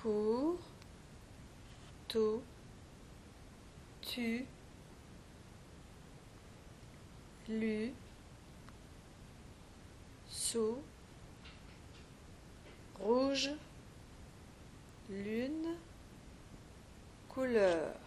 cours, tôt, tu, lu, sous, rouge, lune, couleur.